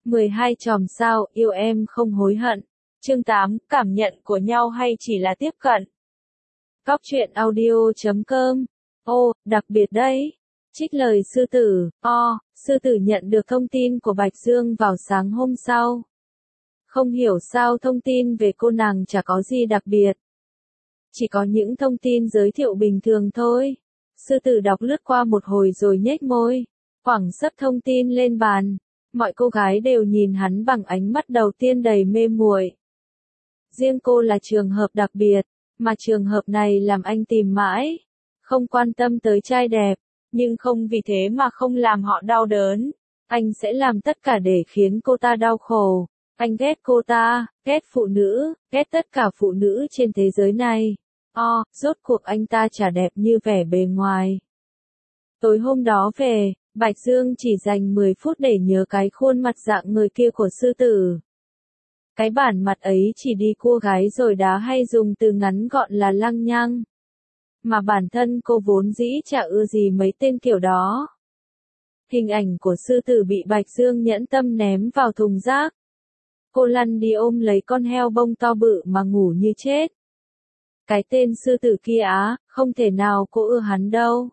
12 chòm sao, yêu em không hối hận. Chương 8, cảm nhận của nhau hay chỉ là tiếp cận? Góc truyện audio.com. Ô, đặc biệt đấy. Trích lời sư tử. Sư tử nhận được thông tin của Bạch Dương vào sáng hôm sau. Không hiểu sao thông tin về cô nàng chả có gì đặc biệt. Chỉ có những thông tin giới thiệu bình thường thôi. Sư tử đọc lướt qua một hồi rồi nhếch môi. Quẳng sấp thông tin lên bàn. Mọi cô gái đều nhìn hắn bằng ánh mắt đầu tiên đầy mê muội. Riêng cô là trường hợp đặc biệt, mà trường hợp này làm anh tìm mãi. Không quan tâm tới trai đẹp, nhưng không vì thế mà không làm họ đau đớn. Anh sẽ làm tất cả để khiến cô ta đau khổ. Anh ghét cô ta, ghét phụ nữ, ghét tất cả phụ nữ trên thế giới này. Rốt cuộc anh ta chả đẹp như vẻ bề ngoài. Tối hôm đó về, Bạch Dương chỉ dành 10 phút để nhớ cái khuôn mặt dạng người kia của sư tử. Cái bản mặt ấy chỉ đi cua gái rồi đá hay dùng từ ngắn gọn là lăng nhăng. Mà bản thân cô vốn dĩ chả ưa gì mấy tên kiểu đó. Hình ảnh của sư tử bị Bạch Dương nhẫn tâm ném vào thùng rác. Cô lăn đi ôm lấy con heo bông to bự mà ngủ như chết. Cái tên sư tử kia không thể nào cô ưa hắn đâu.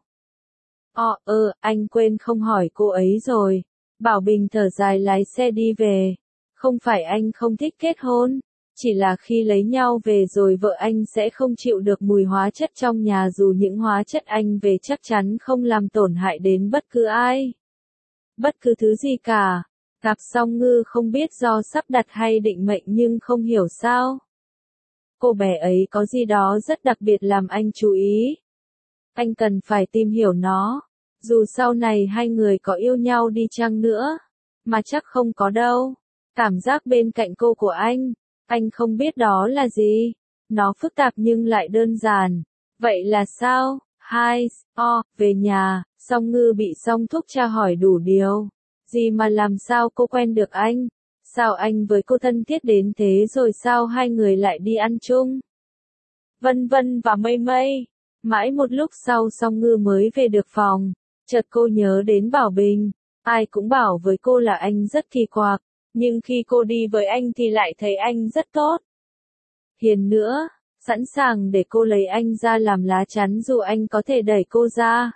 Anh quên không hỏi cô ấy rồi. Bảo Bình thở dài lái xe đi về. Không phải anh không thích kết hôn, chỉ là khi lấy nhau về rồi vợ anh sẽ không chịu được mùi hóa chất trong nhà dù những hóa chất anh về chắc chắn không làm tổn hại đến bất cứ ai. Bất cứ thứ gì cả. Gặp Song Ngư không biết do sắp đặt hay định mệnh nhưng không hiểu sao. Cô bé ấy có gì đó rất đặc biệt làm anh chú ý. Anh cần phải tìm hiểu nó. Dù sau này hai người có yêu nhau đi chăng nữa. Mà chắc không có đâu. Cảm giác bên cạnh cô của anh không biết đó là gì. Nó phức tạp nhưng lại đơn giản. Vậy là sao? Về nhà, Song Ngư bị Song Thúc tra hỏi đủ điều. Gì mà làm sao cô quen được anh? Sao anh với cô thân thiết đến thế rồi sao hai người lại đi ăn chung? Vân vân và mây mây. Mãi một lúc sau Song Ngư mới về được phòng. Chợt cô nhớ đến Bảo Bình. Ai cũng bảo với cô là anh rất kỳ quặc. Nhưng khi cô đi với anh thì lại thấy anh rất tốt. Hiền nữa, sẵn sàng để cô lấy anh ra làm lá chắn dù anh có thể đẩy cô ra.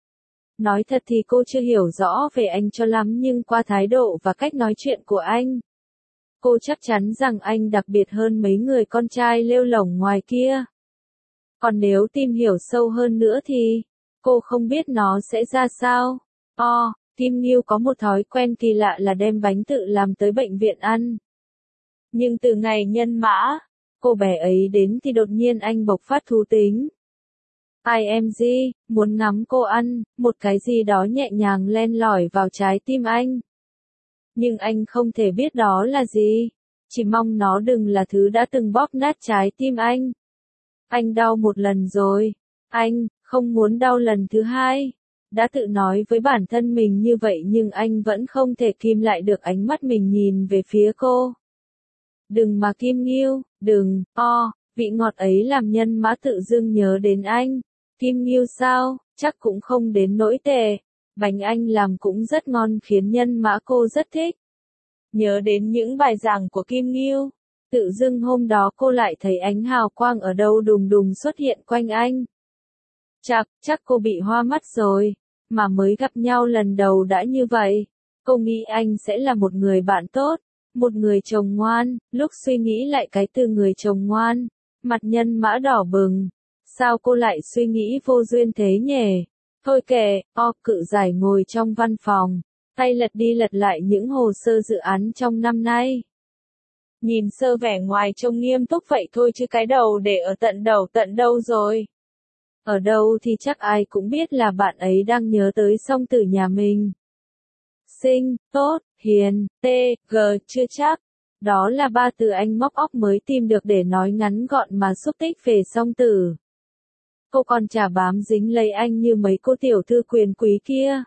Nói thật thì cô chưa hiểu rõ về anh cho lắm nhưng qua thái độ và cách nói chuyện của anh. Cô chắc chắn rằng anh đặc biệt hơn mấy người con trai lêu lổng ngoài kia. Còn nếu tìm hiểu sâu hơn nữa thì, cô không biết nó sẽ ra sao. Kim Nghiêu có một thói quen kỳ lạ là đem bánh tự làm tới bệnh viện ăn. Nhưng từ ngày nhân mã, cô bé ấy đến thì đột nhiên anh bộc phát thú tính. IMG, muốn ngắm cô ăn, một cái gì đó nhẹ nhàng len lỏi vào trái tim anh. Nhưng anh không thể biết đó là gì. Chỉ mong nó đừng là thứ đã từng bóp nát trái tim anh. Anh đau một lần rồi. Anh không muốn đau lần thứ hai. Đã tự nói với bản thân mình như vậy nhưng anh vẫn không thể kìm lại được ánh mắt mình nhìn về phía cô. Đừng mà Kim Nghiêu, đừng, vị ngọt ấy làm Nhân Mã tự dưng nhớ đến anh. Kim Nghiêu sao, chắc cũng không đến nỗi tệ. Bánh anh làm cũng rất ngon khiến Nhân Mã cô rất thích. Nhớ đến những bài giảng của Kim Nghiêu. Tự dưng hôm đó cô lại thấy ánh hào quang ở đâu đùng đùng xuất hiện quanh anh. Chắc cô bị hoa mắt rồi. Mà mới gặp nhau lần đầu đã như vậy. Cô nghĩ anh sẽ là một người bạn tốt. Một người chồng ngoan. Lúc suy nghĩ lại cái từ người chồng ngoan. Mặt Nhân Mã đỏ bừng. Sao cô lại suy nghĩ vô duyên thế nhỉ? Thôi kệ, Cự Giải ngồi trong văn phòng. Tay lật đi lật lại những hồ sơ dự án trong năm nay. Nhìn sơ vẻ ngoài trông nghiêm túc vậy thôi chứ cái đầu để ở tận đâu rồi? Ở đâu thì chắc ai cũng biết là bạn ấy đang nhớ tới Song Tử nhà mình. Xinh, tốt, hiền, chưa chắc. Đó là ba từ anh móc óc mới tìm được để nói ngắn gọn mà xúc tích về Song Tử. Cô còn chả bám dính lấy anh như mấy cô tiểu thư quyền quý kia.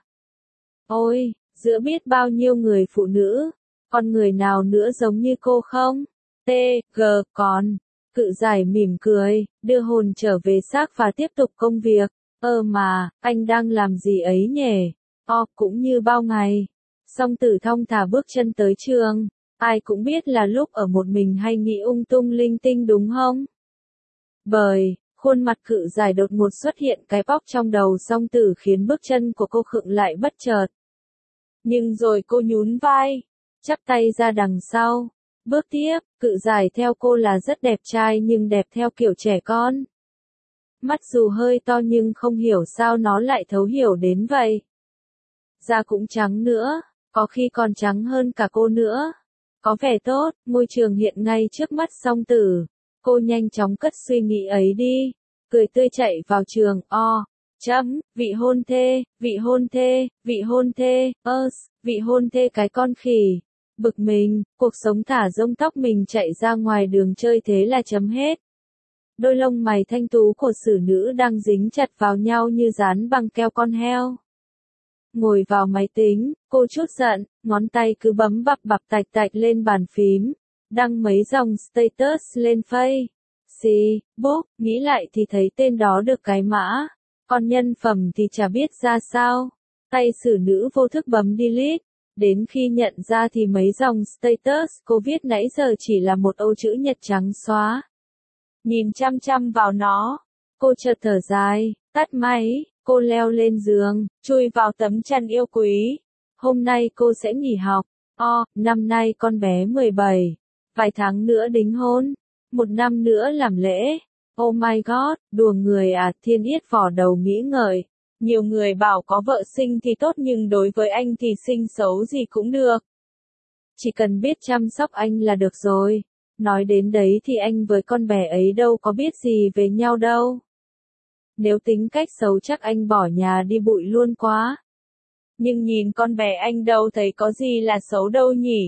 Ôi, giữa biết bao nhiêu người phụ nữ, còn người nào nữa giống như cô không? Còn. Cự Giải mỉm cười, đưa hồn trở về xác và tiếp tục công việc. Mà, anh đang làm gì ấy nhỉ? Cũng như bao ngày. Song Tử thong thả bước chân tới trường. Ai cũng biết là lúc ở một mình hay nghĩ tung linh tinh đúng không? Bởi, khuôn mặt cự dài đột ngột xuất hiện cái bóc trong đầu Song Tử khiến bước chân của cô khựng lại bất chợt. Nhưng rồi cô nhún vai, chắp tay ra đằng sau. Bước tiếp, cự dài theo cô là rất đẹp trai nhưng đẹp theo kiểu trẻ con. Mắt dù hơi to nhưng không hiểu sao nó lại thấu hiểu đến vậy. Da cũng trắng nữa, có khi còn trắng hơn cả cô nữa. Có vẻ tốt, môi trường hiện ngay trước mắt Song Tử. Cô nhanh chóng cất suy nghĩ ấy đi, cười tươi chạy vào trường, vị hôn thê, vị hôn thê, vị hôn thê, vị hôn thê cái con khỉ. Bực mình, cuộc sống thả rông tóc mình chạy ra ngoài đường chơi thế là chấm hết. Đôi lông mày thanh tú của xử nữ đang dính chặt vào nhau như dán bằng keo con heo. Ngồi vào máy tính, cô chút giận, ngón tay cứ bấm bập bập tạch tạch lên bàn phím, đăng mấy dòng status lên Facebook, nghĩ lại thì thấy tên đó được cái mã, còn nhân phẩm thì chả biết ra sao. Tay xử nữ vô thức bấm delete, đến khi nhận ra thì mấy dòng status cô viết nãy giờ chỉ là một ô chữ nhật trắng xóa. Nhìn chăm chăm vào nó, cô chợt thở dài, tắt máy, cô leo lên giường, chui vào tấm chăn yêu quý. Hôm nay cô sẽ nghỉ học. Năm nay con bé 17, vài tháng nữa đính hôn, 1 năm nữa làm lễ. Oh my god, đùa người à, Thiên Yết vò đầu nghĩ ngợi. Nhiều người bảo có vợ xinh thì tốt nhưng đối với anh thì xinh xấu gì cũng được. Chỉ cần biết chăm sóc anh là được rồi. Nói đến đấy thì anh với con bé ấy đâu có biết gì về nhau đâu. Nếu tính cách xấu chắc anh bỏ nhà đi bụi luôn quá. Nhưng nhìn con bé anh đâu thấy có gì là xấu đâu nhỉ.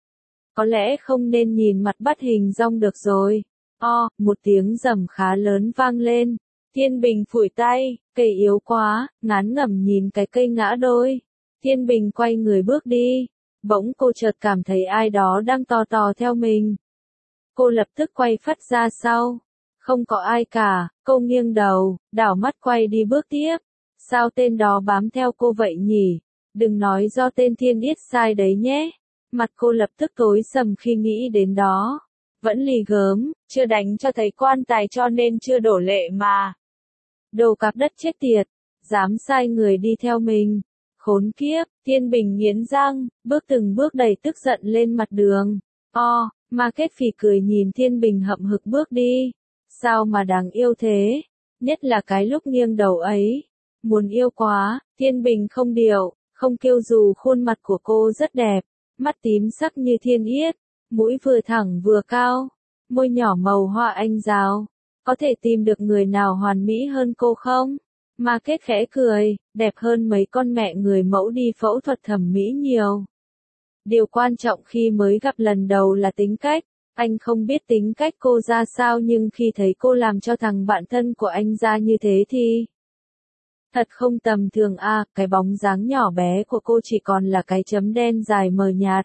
Có lẽ không nên nhìn mặt bắt hình dong được rồi. Một tiếng rầm khá lớn vang lên. Thiên Bình phủi tay, cây yếu quá, ngán ngẩm nhìn cái cây ngã đôi. Thiên Bình quay người bước đi. Bỗng cô chợt cảm thấy ai đó đang tò tò theo mình. Cô lập tức quay phắt ra sau. Không có ai cả, cô nghiêng đầu, đảo mắt quay đi bước tiếp. Sao tên đó bám theo cô vậy nhỉ? Đừng nói do tên Thiên Yết sai đấy nhé. Mặt cô lập tức tối sầm khi nghĩ đến đó. Vẫn lì gớm, chưa đánh cho thấy quan tài cho nên chưa đổ lệ mà. Đồ cạp đất chết tiệt, dám sai người đi theo mình. Khốn kiếp, Thiên Bình nghiến răng, bước từng bước đầy tức giận lên mặt đường. Mà kết phỉ cười nhìn Thiên Bình hậm hực bước đi. Sao mà đáng yêu thế? Nhất là cái lúc nghiêng đầu ấy. Muốn yêu quá, Thiên Bình không điệu, không kiêu dù khuôn mặt của cô rất đẹp. Mắt tím sắc như thiên yết, mũi vừa thẳng vừa cao, môi nhỏ màu hoa anh đào. Có thể tìm được người nào hoàn mỹ hơn cô không? Mà kết khẽ cười, đẹp hơn mấy con mẹ người mẫu đi phẫu thuật thẩm mỹ nhiều. Điều quan trọng khi mới gặp lần đầu là tính cách. Anh không biết tính cách cô ra sao nhưng khi thấy cô làm cho thằng bạn thân của anh ra như thế thì... Thật không tầm thường cái bóng dáng nhỏ bé của cô chỉ còn là cái chấm đen dài mờ nhạt.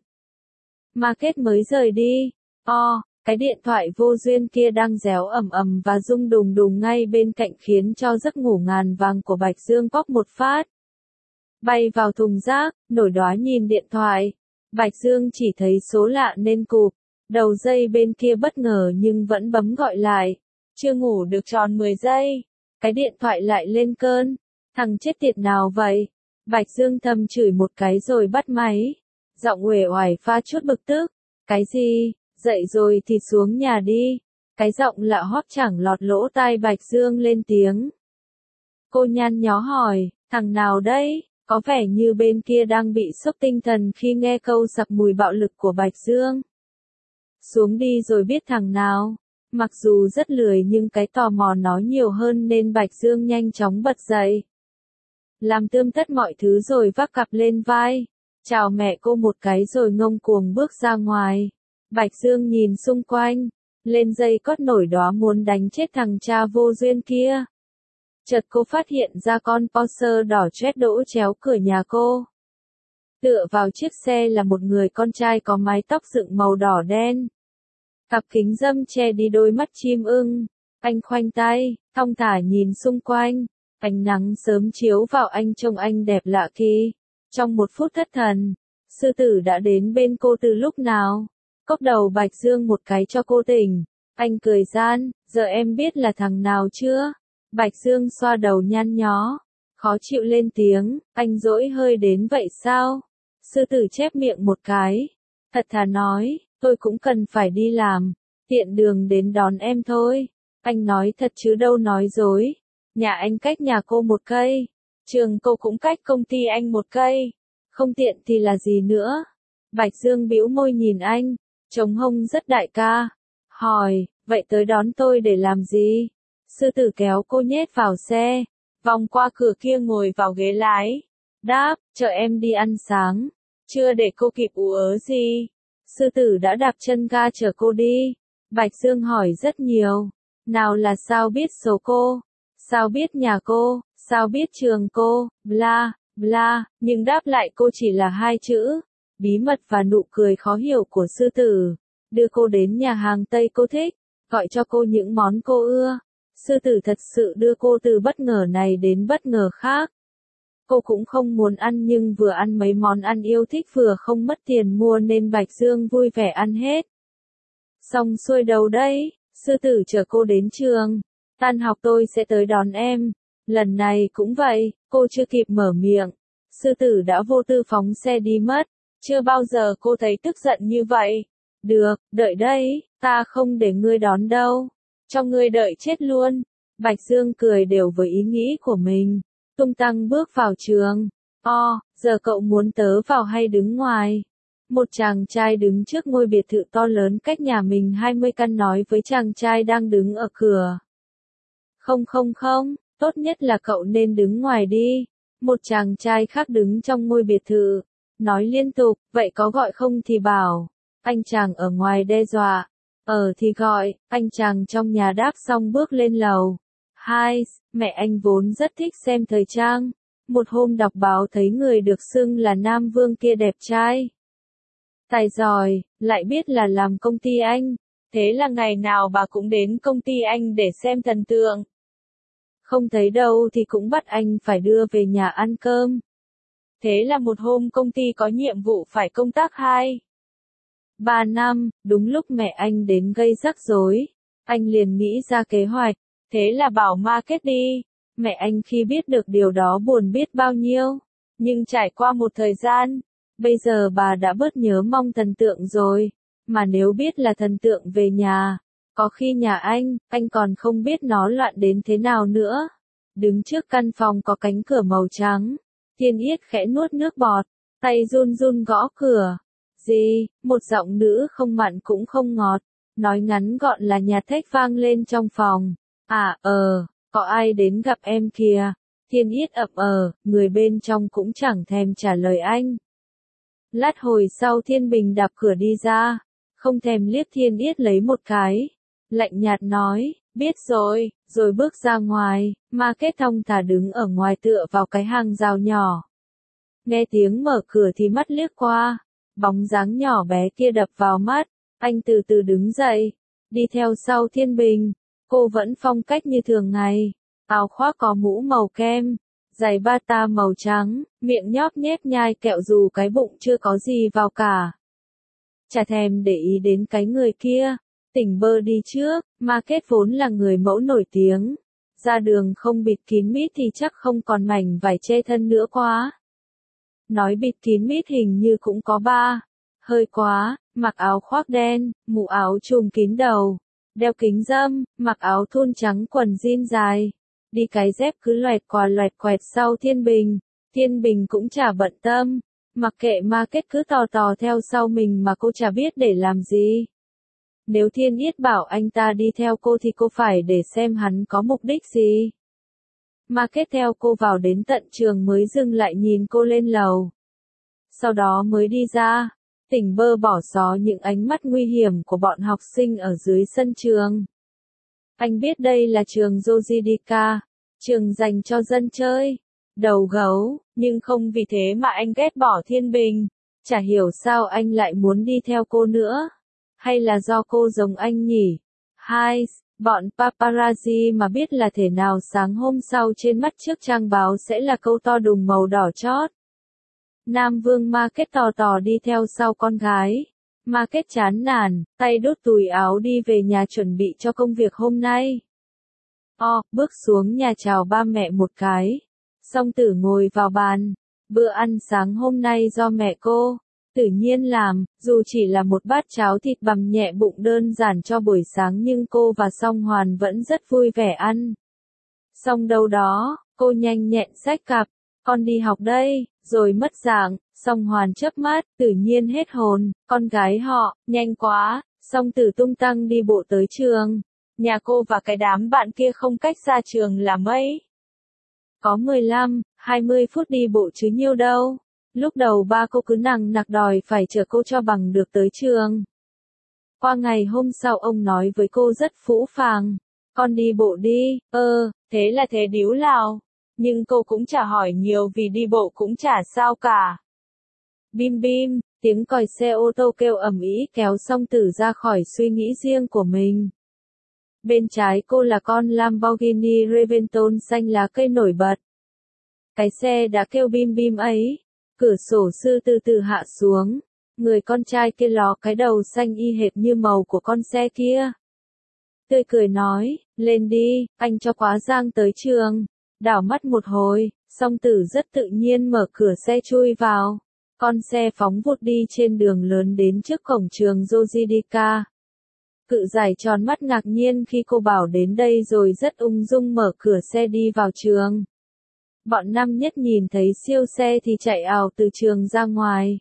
Mà kết mới rời đi. Cái điện thoại vô duyên kia đang réo ầm ầm và rung đùng đùng ngay bên cạnh khiến cho giấc ngủ ngàn vàng của Bạch Dương pop một phát. Bay vào thùng rác, nổi đóa nhìn điện thoại. Bạch Dương chỉ thấy số lạ nên cụp. Đầu dây bên kia bất ngờ nhưng vẫn bấm gọi lại. Chưa ngủ được tròn 10 giây. Cái điện thoại lại lên cơn. Thằng chết tiệt nào vậy? Bạch Dương thầm chửi một cái rồi bắt máy. Giọng uể oải pha chút bực tức. Cái gì? Dậy rồi thì xuống nhà đi. Cái giọng lạ hót chẳng lọt lỗ tai Bạch Dương lên tiếng. Cô nhăn nhó hỏi, thằng nào đấy? Có vẻ như bên kia đang bị sốc tinh thần khi nghe câu sặc mùi bạo lực của Bạch Dương. Xuống đi rồi biết thằng nào. Mặc dù rất lười nhưng cái tò mò nó nhiều hơn nên Bạch Dương nhanh chóng bật dậy. Làm tươm tất mọi thứ rồi vác cặp lên vai. Chào mẹ cô một cái rồi ngông cuồng bước ra ngoài. Bạch Dương nhìn xung quanh. Lên dây cót nổi đóa muốn đánh chết thằng cha vô duyên kia. Chợt cô phát hiện ra con Porsche đỏ chét đỗ chéo cửa nhà cô. Tựa vào chiếc xe là một người con trai có mái tóc dựng màu đỏ đen. Cặp kính râm che đi đôi mắt chim ưng. Anh khoanh tay, thong thả nhìn xung quanh. Ánh nắng sớm chiếu vào anh trông anh đẹp lạ kỳ. Trong một phút thất thần, Sư tử đã đến bên cô từ lúc nào? Cốc đầu Bạch Dương một cái cho cô tỉnh. Anh cười gian, giờ em biết là thằng nào chưa? Bạch Dương xoa đầu nhăn nhó, khó chịu lên tiếng, anh dỗi hơi đến vậy sao? Sư tử chép miệng một cái, thật thà nói, tôi cũng cần phải đi làm, tiện đường đến đón em thôi. Anh nói thật chứ đâu nói dối. Nhà anh cách nhà cô 1 cây, trường cô cũng cách công ty anh 1 cây, không tiện thì là gì nữa? Bạch Dương bĩu môi nhìn anh, trống hông rất đại ca, hỏi, vậy tới đón tôi để làm gì? Sư tử kéo cô nhét vào xe, vòng qua cửa kia ngồi vào ghế lái, đáp, chờ em đi ăn sáng, chưa để cô kịp ú ớ gì. Sư tử đã đạp chân ga chở cô đi. Bạch Dương hỏi rất nhiều, nào là sao biết số cô, sao biết nhà cô, sao biết trường cô, bla, bla, nhưng đáp lại cô chỉ là 2 chữ, bí mật và nụ cười khó hiểu của sư tử. Đưa cô đến nhà hàng Tây cô thích, gọi cho cô những món cô ưa. Sư tử thật sự đưa cô từ bất ngờ này đến bất ngờ khác. Cô cũng không muốn ăn nhưng vừa ăn mấy món ăn yêu thích vừa không mất tiền mua nên Bạch Dương vui vẻ ăn hết. Xong xuôi đâu đấy, sư tử chở cô đến trường. Tan học tôi sẽ tới đón em. Lần này cũng vậy, cô chưa kịp mở miệng. Sư tử đã vô tư phóng xe đi mất. Chưa bao giờ cô thấy tức giận như vậy. Được, đợi đây, ta không để ngươi đón đâu. Cho ngươi đợi chết luôn. Bạch Dương cười đều với ý nghĩ của mình. Tung tăng bước vào trường. Giờ cậu muốn tớ vào hay đứng ngoài? Một chàng trai đứng trước ngôi biệt thự to lớn cách nhà mình 20 căn nói với chàng trai đang đứng ở cửa. Không, tốt nhất là cậu nên đứng ngoài đi. Một chàng trai khác đứng trong ngôi biệt thự, nói liên tục, vậy có gọi không thì bảo. Anh chàng ở ngoài đe dọa. Thì gọi, anh chàng trong nhà đáp xong bước lên lầu. Mẹ anh vốn rất thích xem thời trang. Một hôm đọc báo thấy người được xưng là Nam Vương kia đẹp trai, tài giỏi, lại biết là làm công ty anh. Thế là ngày nào bà cũng đến công ty anh để xem thần tượng. Không thấy đâu thì cũng bắt anh phải đưa về nhà ăn cơm. Thế là một hôm công ty có nhiệm vụ phải công tác 2-3 năm, đúng lúc mẹ anh đến gây rắc rối. Anh liền nghĩ ra kế hoạch, thế là bảo market đi. Mẹ anh khi biết được điều đó buồn biết bao nhiêu. Nhưng trải qua một thời gian, bây giờ bà đã bớt nhớ mong thần tượng rồi. Mà nếu biết là thần tượng về nhà, có khi nhà anh còn không biết nó loạn đến thế nào nữa. Đứng trước căn phòng có cánh cửa màu trắng, Thiên Yết khẽ nuốt nước bọt, tay run run gõ cửa. Gì? Một giọng nữ không mặn cũng không ngọt, nói ngắn gọn là nhạt thách vang lên trong phòng. Có ai đến gặp em kìa? Thiên Yết ậm người bên trong cũng chẳng thèm trả lời anh. Lát hồi sau Thiên Bình đạp cửa đi ra, không thèm liếc Thiên Yết lấy một cái, lạnh nhạt nói, biết rồi, rồi bước ra ngoài. Market thong thả đứng ở ngoài tựa vào cái hàng rào nhỏ. Nghe tiếng mở cửa thì mắt liếc qua, bóng dáng nhỏ bé kia đập vào mắt, anh từ từ đứng dậy, đi theo sau Thiên Bình. Cô vẫn phong cách như thường ngày, áo khoác có mũ màu kem, giày bata màu trắng, miệng nhóp nhép nhai kẹo dù cái bụng chưa có gì vào cả. Chả thèm để ý đến cái người kia. Tỉnh bơ đi trước, Market vốn là người mẫu nổi tiếng. Ra đường không bịt kín mít thì chắc không còn mảnh vải che thân nữa quá. Nói bịt kín mít hình như cũng có hơi quá, mặc áo khoác đen, mũ áo trùm kín đầu, đeo kính râm, mặc áo thun trắng quần jean dài. Đi cái dép cứ loẹt qua loẹt quẹt sau Thiên Bình. Thiên Bình cũng chả bận tâm, mặc kệ Market cứ tò tò theo sau mình mà cô chả biết để làm gì. Nếu Thiên Yết bảo anh ta đi theo cô thì cô phải để xem hắn có mục đích gì. Market theo cô vào đến tận trường mới dừng lại nhìn cô lên lầu. Sau đó mới đi ra. Tỉnh bơ bỏ xó những ánh mắt nguy hiểm của bọn học sinh ở dưới sân trường. Anh biết đây là trường Jojidika, trường dành cho dân chơi, đầu gấu, nhưng không vì thế mà anh ghét bỏ Thiên Bình. Chả hiểu sao anh lại muốn đi theo cô nữa. Hay là do cô giống anh nhỉ? Bọn paparazzi mà biết là thể nào sáng hôm sau trên mắt trước trang báo sẽ là câu to đùng màu đỏ chót. Nam Vương Market tò tò đi theo sau con gái. Market chán nản, tay đút túi áo đi về nhà chuẩn bị cho công việc hôm nay. Bước xuống nhà chào ba mẹ một cái. Song Tử ngồi vào bàn. Bữa ăn sáng hôm nay do mẹ cô Tử Nhiên làm, dù chỉ là một bát cháo thịt bằm nhẹ bụng đơn giản cho buổi sáng nhưng cô và Song Hoàn vẫn rất vui vẻ ăn. Xong đâu đó, cô nhanh nhẹn xách cặp, con đi học đây, rồi mất dạng. Song Hoàn chớp mắt, Tử Nhiên hết hồn, con gái họ, nhanh quá. Song Tử tung tăng đi bộ tới trường. Nhà cô và cái đám bạn kia không cách ra trường là mấy. Có 15, 20 phút đi bộ chứ nhiêu đâu. Lúc đầu ba cô cứ nằng nặc đòi phải chở cô cho bằng được tới trường. Qua ngày hôm sau ông nói với cô rất phũ phàng. Con đi bộ đi, thế là thế điếu lào. Nhưng cô cũng chả hỏi nhiều vì đi bộ cũng chả sao cả. Bim bim, tiếng còi xe ô tô kêu ầm ĩ kéo Song Tử ra khỏi suy nghĩ riêng của mình. Bên trái cô là con Lamborghini Reventon xanh lá cây nổi bật. Cái xe đã kêu bim bim ấy. Cửa sổ sư từ từ hạ xuống. Người con trai kia ló cái đầu xanh y hệt như màu của con xe kia. Tươi cười nói, lên đi, anh cho quá giang tới trường. Đảo mắt một hồi, Song Tử rất tự nhiên mở cửa xe chui vào. Con xe phóng vụt đi trên đường lớn đến trước cổng trường Yojidika. Cự giải tròn mắt ngạc nhiên khi cô bảo đến đây rồi rất ung dung mở cửa xe đi vào trường. Bọn năm nhất nhìn thấy siêu xe thì chạy ào từ trường ra ngoài.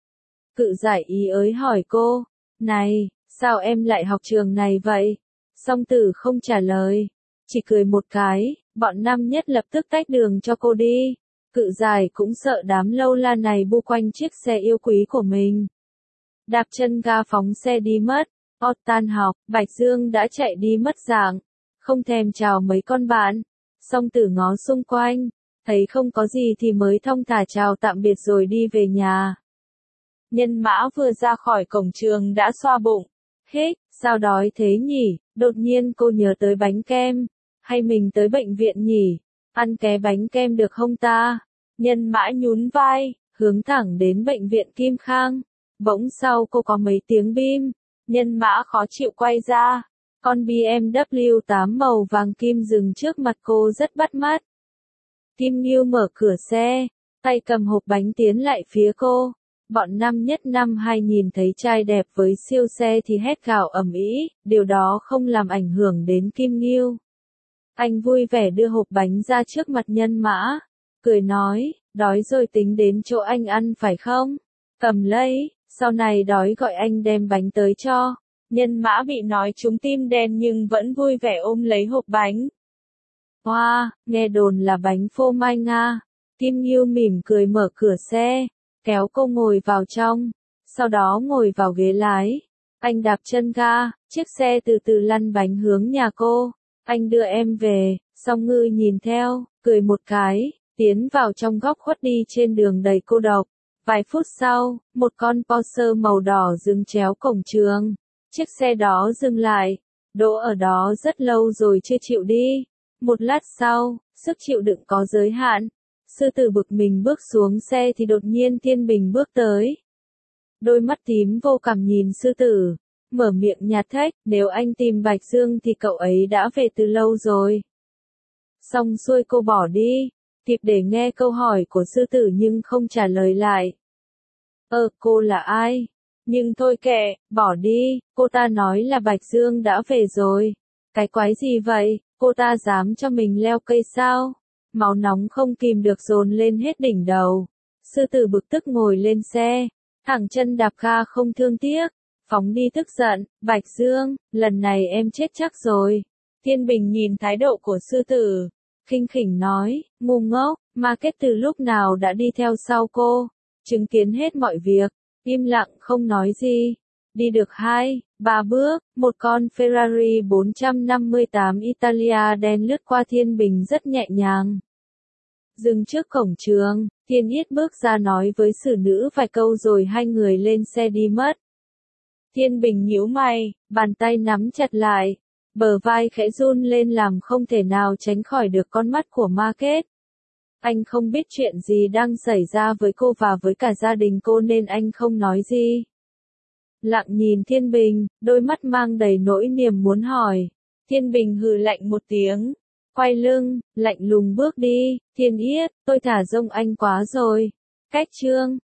Cự giải ý ới hỏi cô, này, sao em lại học trường này vậy? Song Tử không trả lời, chỉ cười một cái, bọn năm nhất lập tức tách đường cho cô đi. Cự giải cũng sợ đám lâu la này bu quanh chiếc xe yêu quý của mình. Đạp chân ga phóng xe đi mất. Tan học, Bạch Dương đã chạy đi mất dạng, không thèm chào mấy con bạn. Song Tử ngó xung quanh, thấy không có gì thì mới thong thả chào tạm biệt rồi đi về nhà. Nhân Mã vừa ra khỏi cổng trường đã xoa bụng. Sao đói thế nhỉ? Đột nhiên cô nhớ tới bánh kem. Hay mình tới bệnh viện nhỉ? Ăn ké bánh kem được không ta? Nhân Mã nhún vai, hướng thẳng đến bệnh viện Kim Khang. Bỗng sau cô có mấy tiếng bim. Nhân Mã khó chịu quay ra. Con BMW 8 màu vàng kim dừng trước mặt cô rất bắt mắt. Kim Ngưu mở cửa xe, tay cầm hộp bánh tiến lại phía cô. Bọn năm nhất năm hai nhìn thấy trai đẹp với siêu xe thì hét gào ầm ĩ, điều đó không làm ảnh hưởng đến Kim Ngưu. Anh vui vẻ đưa hộp bánh ra trước mặt Nhân Mã, cười nói, đói rồi tính đến chỗ anh ăn phải không? Cầm lấy, sau này đói gọi anh đem bánh tới cho. Nhân Mã bị nói trúng tim đen nhưng vẫn vui vẻ ôm lấy hộp bánh. Nghe đồn là bánh phô mai Nga. Kim Ngưu mỉm cười mở cửa xe, kéo cô ngồi vào trong, sau đó ngồi vào ghế lái. Anh đạp chân ga, chiếc xe từ từ lăn bánh hướng nhà cô. Anh đưa em về, Song Ngư nhìn theo, cười một cái, tiến vào trong góc khuất đi trên đường đầy cô độc. Vài phút sau, một con Porsche màu đỏ dừng chéo cổng trường. Chiếc xe đó dừng lại, đỗ ở đó rất lâu rồi chưa chịu đi. Một lát sau, sức chịu đựng có giới hạn. Sư Tử bực mình bước xuống xe thì đột nhiên Thiên Bình bước tới. Đôi mắt tím vô cảm nhìn Sư Tử, mở miệng nhạt thách, nếu anh tìm Bạch Dương thì cậu ấy đã về từ lâu rồi. Xong xuôi cô bỏ đi, kịp để nghe câu hỏi của Sư Tử nhưng không trả lời lại. Cô là ai? Nhưng thôi kệ, bỏ đi, cô ta nói là Bạch Dương đã về rồi. Cái quái gì vậy, cô ta dám cho mình leo cây sao? Máu nóng không kìm được dồn lên hết đỉnh đầu. Sư Tử bực tức ngồi lên xe, thẳng chân đạp ga không thương tiếc, phóng đi tức giận, Bạch Dương, lần này em chết chắc rồi. Thiên Bình nhìn thái độ của Sư Tử, khinh khỉnh nói, ngu ngốc, Market từ lúc nào đã đi theo sau cô, chứng kiến hết mọi việc, im lặng không nói gì. Đi được 2, 3 bước, một con Ferrari 458 Italia đen lướt qua Thiên Bình rất nhẹ nhàng. Dừng trước cổng trường, Thiên Yết bước ra nói với xử nữ vài câu rồi hai người lên xe đi mất. Thiên Bình nhíu mày, bàn tay nắm chặt lại, bờ vai khẽ run lên làm không thể nào tránh khỏi được con mắt của Market. Anh không biết chuyện gì đang xảy ra với cô và với cả gia đình cô nên anh không nói gì. Lặng nhìn Thiên Bình, đôi mắt mang đầy nỗi niềm muốn hỏi. Thiên Bình hừ lạnh một tiếng, quay lưng, lạnh lùng bước đi. Thiên Yết, tôi thả rông anh quá rồi. Cách chương